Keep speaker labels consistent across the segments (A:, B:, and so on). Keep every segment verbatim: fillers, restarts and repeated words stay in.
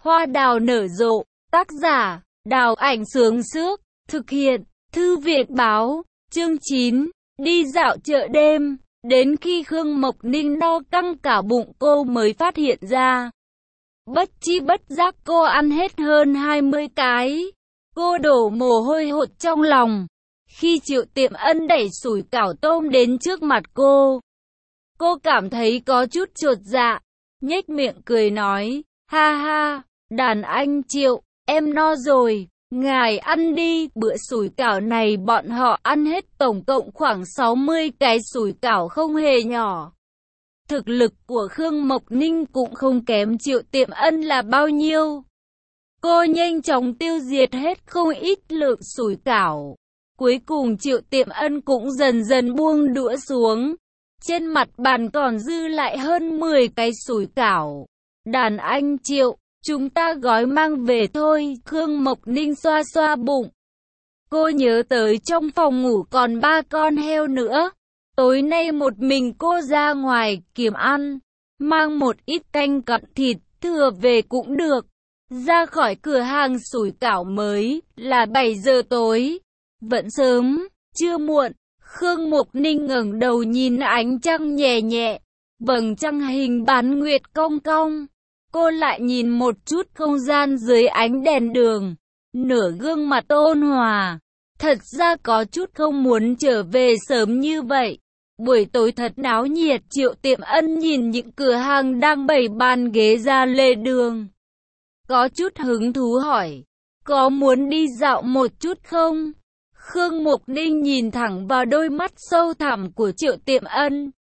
A: Hoa đào nở rộ, tác giả, Đào Ảnh Sướng Sước, thực hiện, Thư viện Báo, chương chín, đi dạo chợ đêm, đến khi Khương Mộc Ninh no căng cả bụng cô mới phát hiện ra. Bất chi bất giác cô ăn hết hơn hai mươi cái. Cô đổ mồ hôi hột trong lòng. Khi Triệu Tiệm Ân đẩy sủi cảo tôm đến trước mặt cô, cô cảm thấy có chút chột dạ, nhếch miệng cười nói, ha ha, đàn anh Triệu, em no rồi, ngài ăn đi. Bữa sủi cảo này bọn họ ăn hết tổng cộng khoảng sáu mươi cái sủi cảo không hề nhỏ. Thực lực của Khương Mộc Ninh cũng không kém Triệu Tiệm Ân là bao nhiêu. Cô nhanh chóng tiêu diệt hết không ít lượng sủi cảo. Cuối cùng Triệu Tiệm Ân cũng dần dần buông đũa xuống. Trên mặt bàn còn dư lại hơn mười cái sủi cảo. Đàn anh Triệu, chúng ta gói mang về thôi. Khương Mộc Ninh xoa xoa bụng. Cô nhớ tới trong phòng ngủ còn ba con heo nữa. Tối nay một mình cô ra ngoài kiếm ăn. Mang một ít canh cặn thịt thừa về cũng được. Ra khỏi cửa hàng sủi cảo mới là bảy giờ tối. Vẫn sớm, chưa muộn. Khương Mộc Ninh ngẩng đầu nhìn ánh trăng nhẹ nhẹ. Vầng trăng hình bán nguyệt cong cong. Cô lại nhìn một chút không gian dưới ánh đèn đường. Nửa gương mặt ôn hòa. Thật ra có chút không muốn trở về sớm như vậy. Buổi tối thật náo nhiệt. Triệu Tiệm Ân nhìn những cửa hàng đang bày bàn ghế ra lề đường. Có chút hứng thú hỏi, có muốn đi dạo một chút không? Khương Mộc Ninh nhìn thẳng vào đôi mắt sâu thẳm của Triệu Tiệm Ân.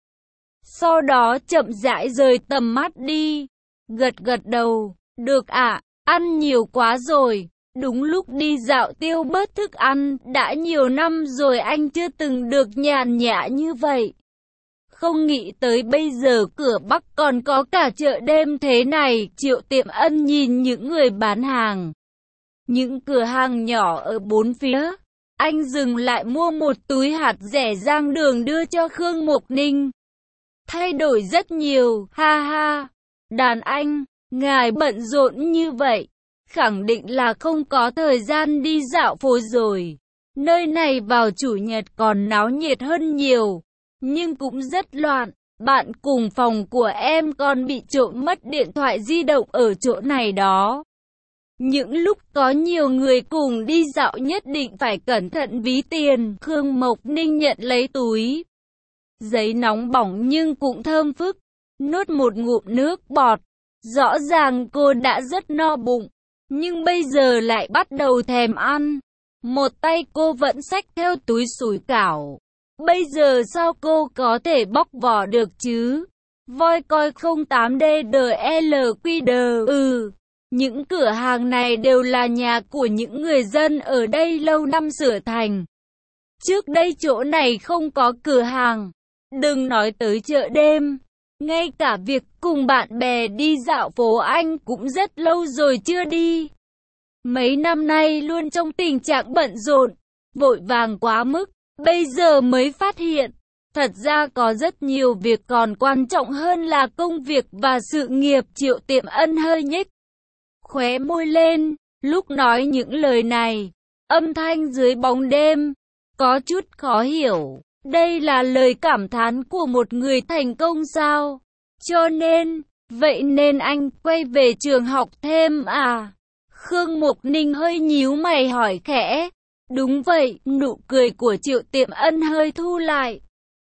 A: Sau đó chậm rãi rời tầm mắt đi. Gật gật đầu, được ạ, ăn nhiều quá rồi. Đúng lúc đi dạo tiêu bớt thức ăn, đã nhiều năm rồi anh chưa từng được nhàn nhã như vậy. Không nghĩ tới bây giờ cửa Bắc còn có cả chợ đêm thế này. Triệu Tiệm Ân nhìn những người bán hàng. Những cửa hàng nhỏ ở bốn phía. Anh dừng lại mua một túi hạt rẻ rang đường đưa cho Khương Mộc Ninh. Thay đổi rất nhiều, ha ha. Đàn anh, ngài bận rộn như vậy. Khẳng định là không có thời gian đi dạo phố rồi. Nơi này vào chủ nhật còn náo nhiệt hơn nhiều. Nhưng cũng rất loạn. Bạn cùng phòng của em còn bị trộm mất điện thoại di động ở chỗ này đó. Những lúc có nhiều người cùng đi dạo nhất định phải cẩn thận ví tiền. Khương Mộc Ninh nhận lấy túi giấy nóng bỏng nhưng cũng thơm phức. Nuốt một ngụm nước bọt. Rõ ràng cô đã rất no bụng. Nhưng bây giờ lại bắt đầu thèm ăn. Một tay cô vẫn xách theo túi sủi cảo. Bây giờ sao cô có thể bóc vỏ được chứ? Voi coi không tám D đê lờ quy đê. Ừ, những cửa hàng này đều là nhà của những người dân ở đây lâu năm sửa thành. Trước đây chỗ này không có cửa hàng. Đừng nói tới chợ đêm. Ngay cả việc cùng bạn bè đi dạo phố anh cũng rất lâu rồi chưa đi. Mấy năm nay luôn trong tình trạng bận rộn, vội vàng quá mức. Bây giờ mới phát hiện, thật ra có rất nhiều việc còn quan trọng hơn là công việc và sự nghiệp. Triệu Tiệm Ân hơi nhếch khóe môi lên, lúc nói những lời này, âm thanh dưới bóng đêm, có chút khó hiểu. Đây là lời cảm thán của một người thành công sao? Cho nên, vậy nên anh quay về trường học thêm à? Khương Mộc Ninh hơi nhíu mày hỏi khẽ. Đúng vậy, nụ cười của Triệu Tiệm Ân hơi thu lại.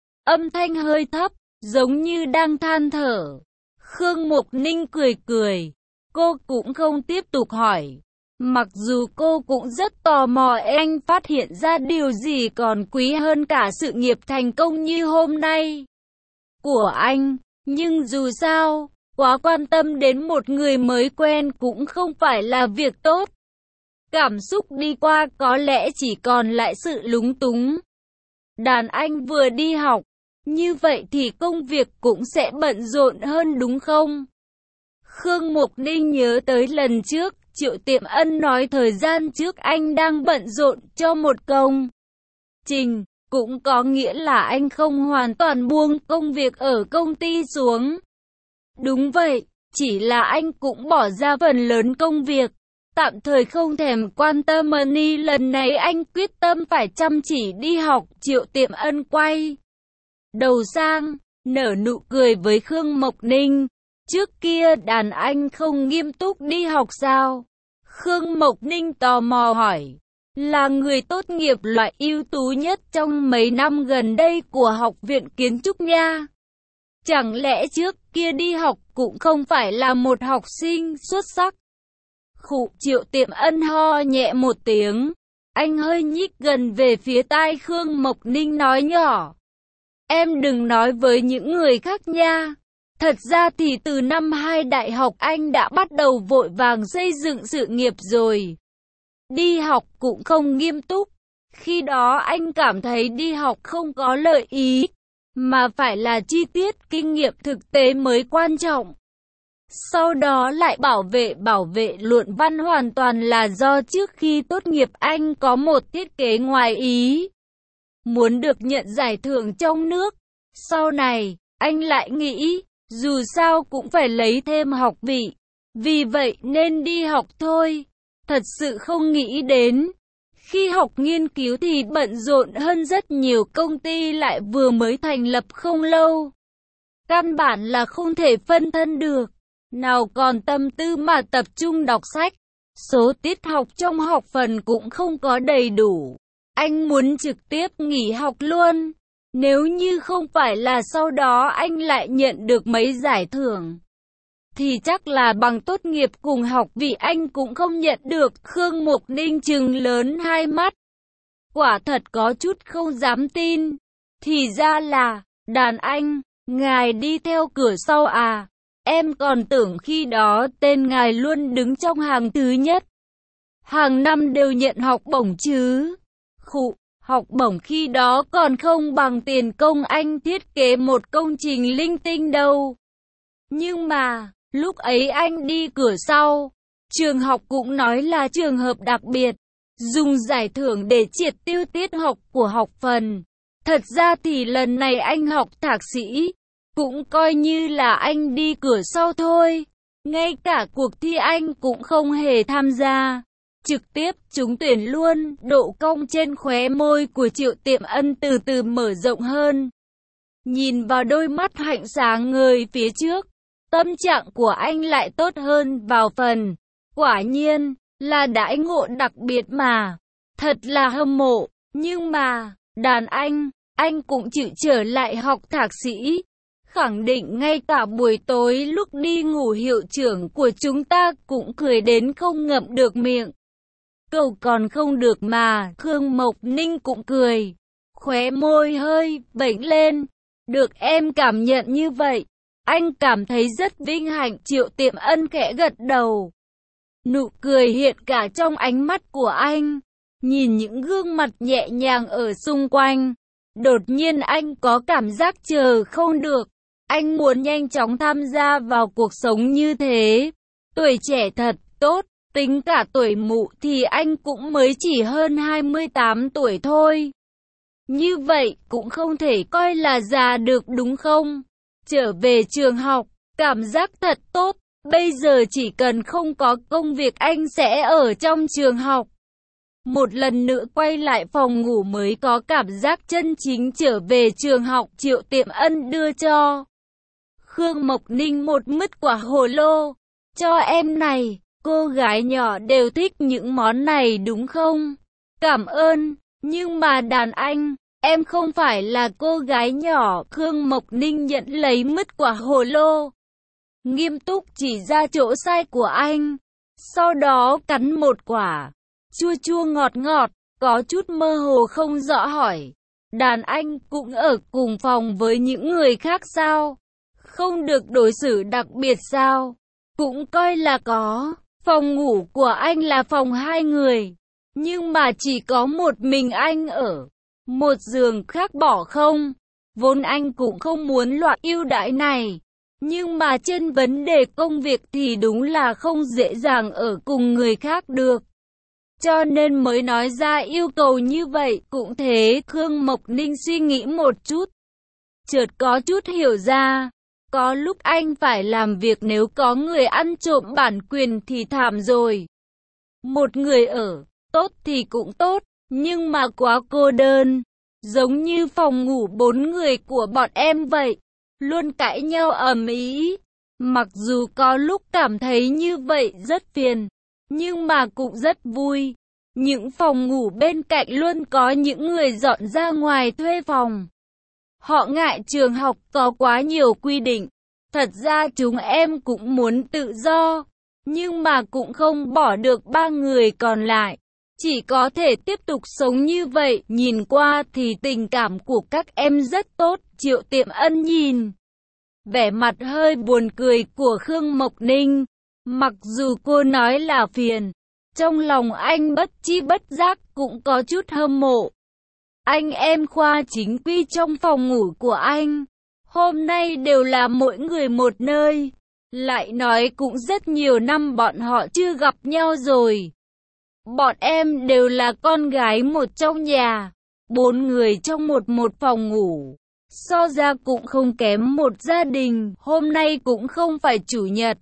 A: Âm thanh hơi thấp, giống như đang than thở. Khương Mộc Ninh cười cười. Cô cũng không tiếp tục hỏi. Mặc dù cô cũng rất tò mò anh phát hiện ra điều gì còn quý hơn cả sự nghiệp thành công như hôm nay của anh. Nhưng dù sao, quá quan tâm đến một người mới quen cũng không phải là việc tốt. Cảm xúc đi qua có lẽ chỉ còn lại sự lúng túng. Đàn anh vừa đi học, như vậy thì công việc cũng sẽ bận rộn hơn đúng không? Khương Mộc Ninh nhớ tới lần trước, Triệu Tiệm Ân nói thời gian trước anh đang bận rộn cho một công trình, cũng có nghĩa là anh không hoàn toàn buông công việc ở công ty xuống. Đúng vậy, Chỉ là anh cũng bỏ ra phần lớn công việc, tạm thời không thèm quan tâm money. Lần này anh quyết tâm phải chăm chỉ đi học. Triệu Tiệm Ân quay đầu sang, nở nụ cười với Khương Mộc Ninh. Trước kia đàn anh không nghiêm túc đi học sao? Khương Mộc Ninh tò mò hỏi. Là người tốt nghiệp loại ưu tú nhất trong mấy năm gần đây của Học viện Kiến trúc nha. Chẳng lẽ trước kia đi học cũng không phải là một học sinh xuất sắc? Khụ, Triệu Tiệm Ân ho nhẹ một tiếng. Anh hơi nhích gần về phía tai Khương Mộc Ninh nói nhỏ. Em đừng nói với những người khác nha. Thật ra thì từ năm hai đại học anh đã bắt đầu vội vàng xây dựng sự nghiệp rồi. Đi học cũng không nghiêm túc. Khi đó anh cảm thấy đi học không có lợi ý, mà phải là chi tiết kinh nghiệm thực tế mới quan trọng. Sau đó lại bảo vệ bảo vệ luận văn hoàn toàn là do trước khi tốt nghiệp anh có một thiết kế ngoài ý. Muốn được nhận giải thưởng trong nước. Sau này, anh lại nghĩ, dù sao cũng phải lấy thêm học vị. Vì vậy nên đi học thôi. Thật sự không nghĩ đến. Khi học nghiên cứu thì bận rộn hơn rất nhiều, công ty lại vừa mới thành lập không lâu. Căn bản là không thể phân thân được. Nào còn tâm tư mà tập trung đọc sách. Số tiết học trong học phần cũng không có đầy đủ. Anh muốn trực tiếp nghỉ học luôn. Nếu như không phải là sau đó anh lại nhận được mấy giải thưởng, thì chắc là bằng tốt nghiệp cùng học vị anh cũng không nhận được. Khương Mộc Ninh trừng lớn hai mắt. Quả thật có chút không dám tin. Thì ra là, đàn anh, ngài đi theo cửa sau à? Em còn tưởng khi đó tên ngài luôn đứng trong hàng thứ nhất. Hàng năm đều nhận học bổng chứ. Khụ, học bổng khi đó còn không bằng tiền công anh thiết kế một công trình linh tinh đâu. Nhưng mà, lúc ấy anh đi cửa sau, trường học cũng nói là trường hợp đặc biệt, dùng giải thưởng để triệt tiêu tiết học của học phần. Thật ra thì lần này anh học thạc sĩ, cũng coi như là anh đi cửa sau thôi. Ngay cả cuộc thi anh cũng không hề tham gia, trực tiếp trúng tuyển luôn. Độ cong trên khóe môi của Triệu Tiệm Ân từ từ mở rộng hơn. Nhìn vào đôi mắt hạnh sáng ngời phía trước, tâm trạng của anh lại tốt hơn vào phần. Quả nhiên, là đãi ngộ đặc biệt mà. Thật là hâm mộ. Nhưng mà, đàn anh, anh cũng chịu trở lại học thạc sĩ. Khẳng định ngay cả buổi tối lúc đi ngủ hiệu trưởng của chúng ta cũng cười đến không ngậm được miệng. Cậu còn không được mà. Khương Mộc Ninh cũng cười, khóe môi hơi vểnh lên. Được em cảm nhận như vậy, anh cảm thấy rất vinh hạnh. Triệu Tiệm Ân khẽ gật đầu. Nụ cười hiện cả trong ánh mắt của anh. Nhìn những gương mặt nhẹ nhàng ở xung quanh, đột nhiên anh có cảm giác chờ không được. Anh muốn nhanh chóng tham gia vào cuộc sống như thế. Tuổi trẻ thật tốt, tính cả tuổi mụ thì anh cũng mới chỉ hơn hai mươi tám tuổi thôi. Như vậy cũng không thể coi là già được đúng không? Trở về trường học, cảm giác thật tốt. Bây giờ chỉ cần không có công việc anh sẽ ở trong trường học. Một lần nữa quay lại phòng ngủ mới có cảm giác chân chính trở về trường học. Triệu Tiệm Ân đưa cho Khương Mộc Ninh một mứt quả hồ lô. Cho em này, cô gái nhỏ đều thích những món này đúng không? Cảm ơn, nhưng mà đàn anh, em không phải là cô gái nhỏ. Khương Mộc Ninh nhận lấy mứt quả hồ lô, nghiêm túc chỉ ra chỗ sai của anh. Sau đó cắn một quả, chua chua ngọt ngọt, có chút mơ hồ không rõ hỏi. Đàn anh cũng ở cùng phòng với những người khác sao? Không được đối xử đặc biệt sao? Cũng coi là có. Phòng ngủ của anh là phòng hai người, nhưng mà chỉ có một mình anh ở. Một giường khác bỏ không? Vốn anh cũng không muốn loại ưu đãi này, nhưng mà trên vấn đề công việc thì đúng là không dễ dàng ở cùng người khác được. Cho nên mới nói ra yêu cầu như vậy. Cũng thế. Khương Mộc Ninh suy nghĩ một chút, chợt có chút hiểu ra. Có lúc anh phải làm việc, nếu có người ăn trộm bản quyền thì thảm rồi. Một người ở, tốt thì cũng tốt, nhưng mà quá cô đơn. Giống như phòng ngủ bốn người của bọn em vậy, luôn cãi nhau ầm ĩ. Mặc dù có lúc cảm thấy như vậy rất phiền, nhưng mà cũng rất vui. Những phòng ngủ bên cạnh luôn có những người dọn ra ngoài thuê phòng. Họ ngại trường học có quá nhiều quy định. Thật ra chúng em cũng muốn tự do, nhưng mà cũng không bỏ được ba người còn lại. Chỉ có thể tiếp tục sống như vậy. Nhìn qua thì tình cảm của các em rất tốt. Triệu Tiệm Ân nhìn vẻ mặt hơi buồn cười của Khương Mộc Ninh. Mặc dù cô nói là phiền, trong lòng anh bất chi bất giác cũng có chút hâm mộ. Anh em khoa chính quy trong phòng ngủ của anh, hôm nay đều là mỗi người một nơi. Lại nói cũng rất nhiều năm bọn họ chưa gặp nhau rồi. Bọn em đều là con gái một trong nhà, bốn người trong một một phòng ngủ. So ra cũng không kém một gia đình. Hôm nay cũng không phải chủ nhật,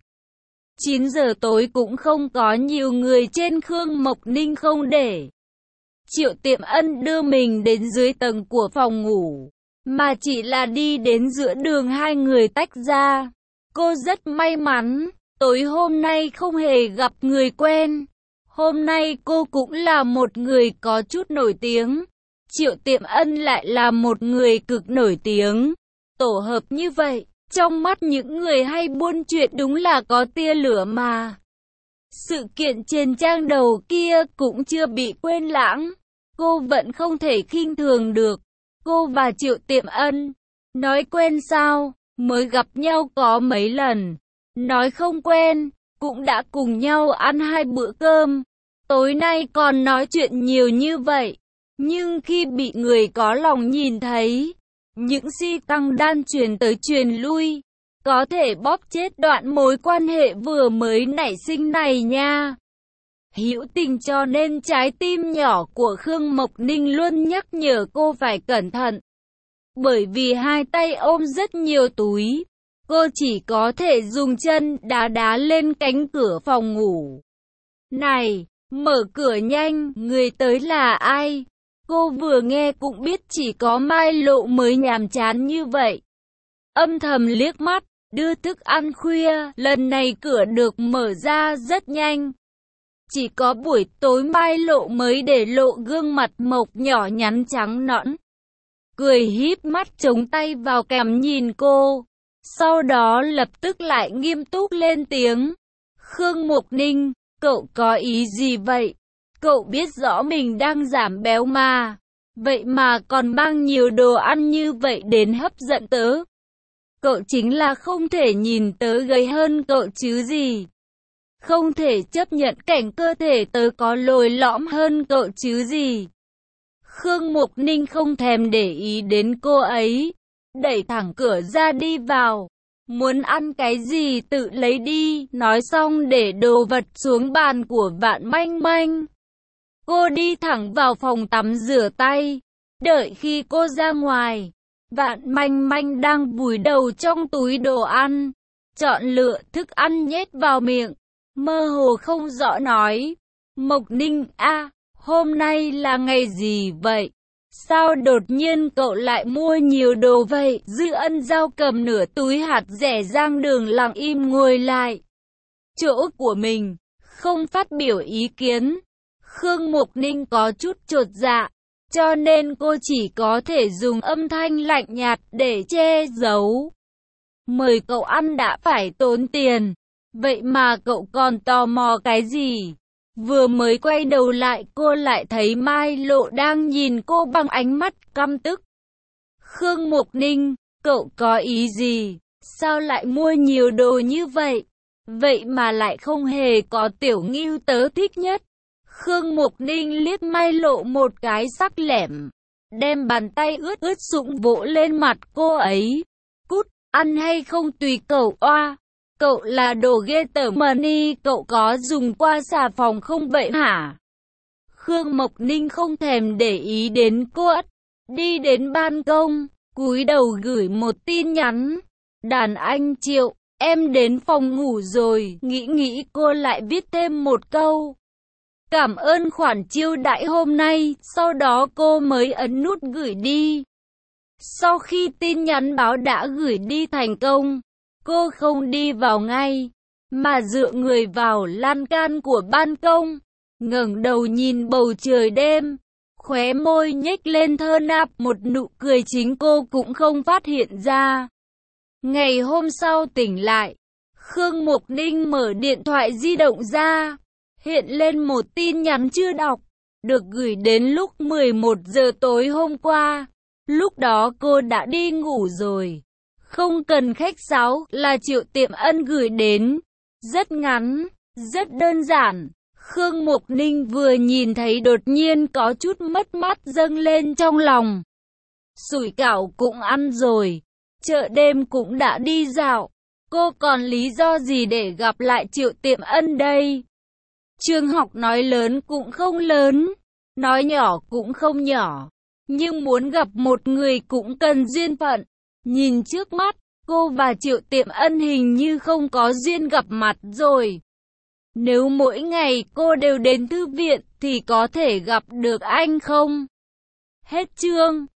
A: chín giờ tối cũng không có nhiều người trên. Khương Mộc Ninh không để Triệu Tiệm Ân đưa mình đến dưới tầng của phòng ngủ, mà chỉ là đi đến giữa đường hai người tách ra. Cô rất may mắn, tối hôm nay không hề gặp người quen. Hôm nay cô cũng là một người có chút nổi tiếng. Triệu Tiệm Ân lại là một người cực nổi tiếng. Tổ hợp như vậy, trong mắt những người hay buôn chuyện đúng là có tia lửa mà. Sự kiện trên trang đầu kia cũng chưa bị quên lãng. Cô vẫn không thể khinh thường được. Cô và Triệu Tiệm Ân, nói quen sao, mới gặp nhau có mấy lần. Nói không quen, cũng đã cùng nhau ăn hai bữa cơm. Tối nay còn nói chuyện nhiều như vậy. Nhưng khi bị người có lòng nhìn thấy, những si căng đan truyền tới truyền lui, có thể bóp chết đoạn mối quan hệ vừa mới nảy sinh này nha. Hữu tình, cho nên trái tim nhỏ của Khương Mộc Ninh luôn nhắc nhở cô phải cẩn thận. Bởi vì hai tay ôm rất nhiều túi, cô chỉ có thể dùng chân đá đá lên cánh cửa phòng ngủ. Này, mở cửa nhanh, người tới là ai? Cô vừa nghe cũng biết chỉ có Mai Lộ mới nhàm chán như vậy. Âm thầm liếc mắt, đưa thức ăn khuya, lần này cửa được mở ra rất nhanh. Chỉ có buổi tối Mai Lộ mới để lộ gương mặt mộc nhỏ nhắn trắng nõn. Cười híp mắt chống tay vào cằm nhìn cô. Sau đó lập tức lại nghiêm túc lên tiếng. Khương Mộc Ninh, cậu có ý gì vậy? Cậu biết rõ mình đang giảm béo mà. Vậy mà còn mang nhiều đồ ăn như vậy đến hấp dẫn tớ. Cậu chính là không thể nhìn tớ gầy hơn cậu chứ gì. Không thể chấp nhận cảnh cơ thể tớ có lồi lõm hơn cậu chứ gì. Khương Mộc Ninh không thèm để ý đến cô ấy, đẩy thẳng cửa ra đi vào. Muốn ăn cái gì tự lấy đi, nói xong để đồ vật xuống bàn của Vạn Manh Manh. Cô đi thẳng vào phòng tắm rửa tay. Đợi khi cô ra ngoài, Vạn Manh Manh đang vùi đầu trong túi đồ ăn, chọn lựa thức ăn nhét vào miệng, mơ hồ không rõ nói. Mộc Ninh a, hôm nay là ngày gì vậy? Sao đột nhiên cậu lại mua nhiều đồ vậy? Dư Ân Giao cầm nửa túi hạt dẻ Giang Đường lặng im ngồi lại chỗ của mình, không phát biểu ý kiến. Khương Mộc Ninh có chút chột dạ, cho nên cô chỉ có thể dùng âm thanh lạnh nhạt để che giấu. Mời cậu ăn đã phải tốn tiền, vậy mà cậu còn tò mò cái gì? Vừa mới quay đầu lại cô lại thấy Mai Lộ đang nhìn cô bằng ánh mắt căm tức. Khương Mộc Ninh, cậu có ý gì? Sao lại mua nhiều đồ như vậy? Vậy mà lại không hề có Tiểu Ngưu tớ thích nhất. Khương Mộc Ninh liếc Mai Lộ một cái sắc lẻm, đem bàn tay ướt ướt sũng vỗ lên mặt cô ấy. Cút, ăn hay không tùy cậu. Oa, cậu là đồ ghê tởm mà ni, cậu có dùng qua xà phòng không vậy hả? Khương Mộc Ninh không thèm để ý đến cô ất, đi đến ban công, cúi đầu gửi một tin nhắn. Đàn anh Triệu, em đến phòng ngủ rồi. Nghĩ nghĩ cô lại viết thêm một câu. Cảm ơn khoản chiêu đãi hôm nay, sau đó cô mới ấn nút gửi đi. Sau khi tin nhắn báo đã gửi đi thành công, cô không đi vào ngay, mà dựa người vào lan can của ban công, ngẩng đầu nhìn bầu trời đêm, khóe môi nhếch lên thơ nạp một nụ cười chính cô cũng không phát hiện ra. Ngày hôm sau tỉnh lại, Khương Mộc Ninh mở điện thoại di động ra, hiện lên một tin nhắn chưa đọc, được gửi đến lúc mười một giờ tối hôm qua. Lúc đó cô đã đi ngủ rồi. Không cần khách sáo, là Triệu Tiệm Ân gửi đến. Rất ngắn, rất đơn giản. Khương Mộc Ninh vừa nhìn thấy đột nhiên có chút mất mát dâng lên trong lòng. Sủi cảo cũng ăn rồi, chợ đêm cũng đã đi dạo. Cô còn lý do gì để gặp lại Triệu Tiệm Ân đây? Trường học nói lớn cũng không lớn, nói nhỏ cũng không nhỏ. Nhưng muốn gặp một người cũng cần duyên phận. Nhìn trước mắt, cô và Triệu Tiệm Ân hình như không có duyên gặp mặt rồi. Nếu mỗi ngày cô đều đến thư viện thì có thể gặp được anh không? Hết chương.